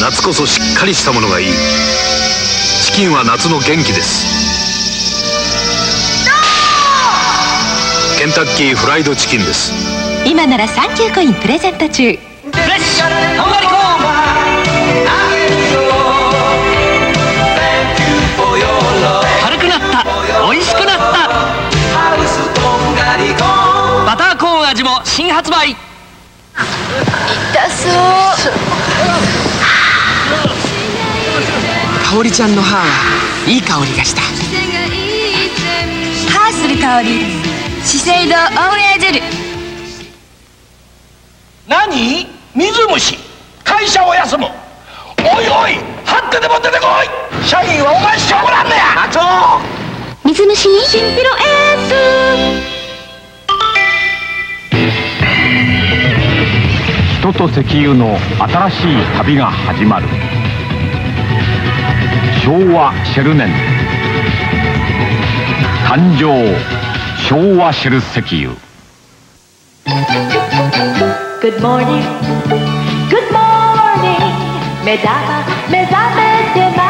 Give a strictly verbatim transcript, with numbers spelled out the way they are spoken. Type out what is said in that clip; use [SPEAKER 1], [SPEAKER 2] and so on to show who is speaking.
[SPEAKER 1] 夏こそしっかりしたものがいい。チキンは夏の元気です。ケンタッキーフライドチキンです。
[SPEAKER 2] 今ならサンキューコインプレゼント中。フレッシュとんがりコーン。軽くなった、美味しくなった。バターコーン味も新発売。痛そう。
[SPEAKER 3] 香織ちゃんの歯はいい香りがした。
[SPEAKER 2] 歯する香り、資生堂オーエアジェル。
[SPEAKER 4] 何？水虫。会社を休む。おいおい、張ってでも出てこい。社員はお前しょうがなんだや。課長。
[SPEAKER 2] 水虫にシンピロエース。
[SPEAKER 5] 人と石油の新しい旅が始まる。昭和シェル年誕生。昭和シェル石油。
[SPEAKER 6] Good morning, good morning 目覚ま目覚めてま